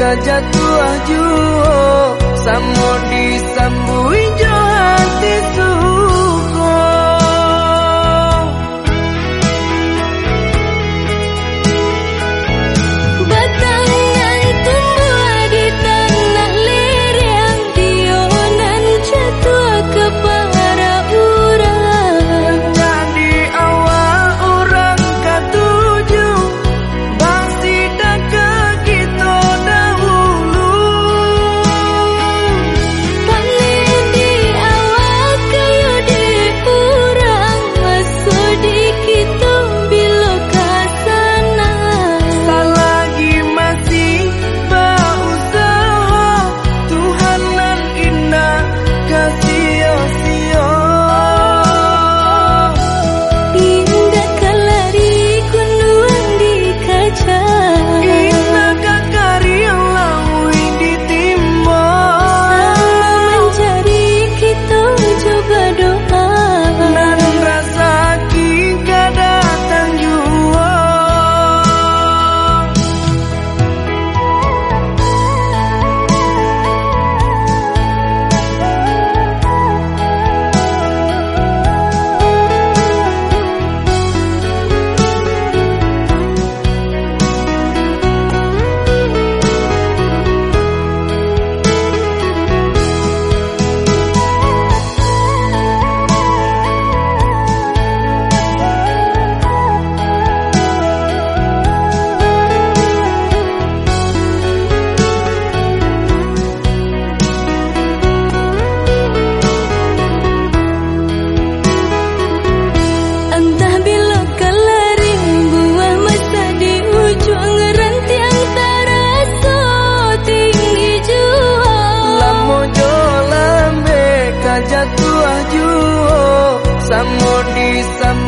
jatuh juo samo disambui jo hati suko batangan tumbuh di tanah lereng tionan jatuh ke para urang jadi awal orang katuju bangsi dak kita dahulu paling di awal kayu di urang masuk di kita bila kasana selagi masih berusaha Tuhanan indah kasih-sio indah kalari kunduan di kaca indah kakari laui di timur mencari kita coba doa nan rasa kita datang jua entah bila kelaring buah masa di ujung rantiang taraso tinggi jua lamo jo lambe ka jatuh juo samo disambui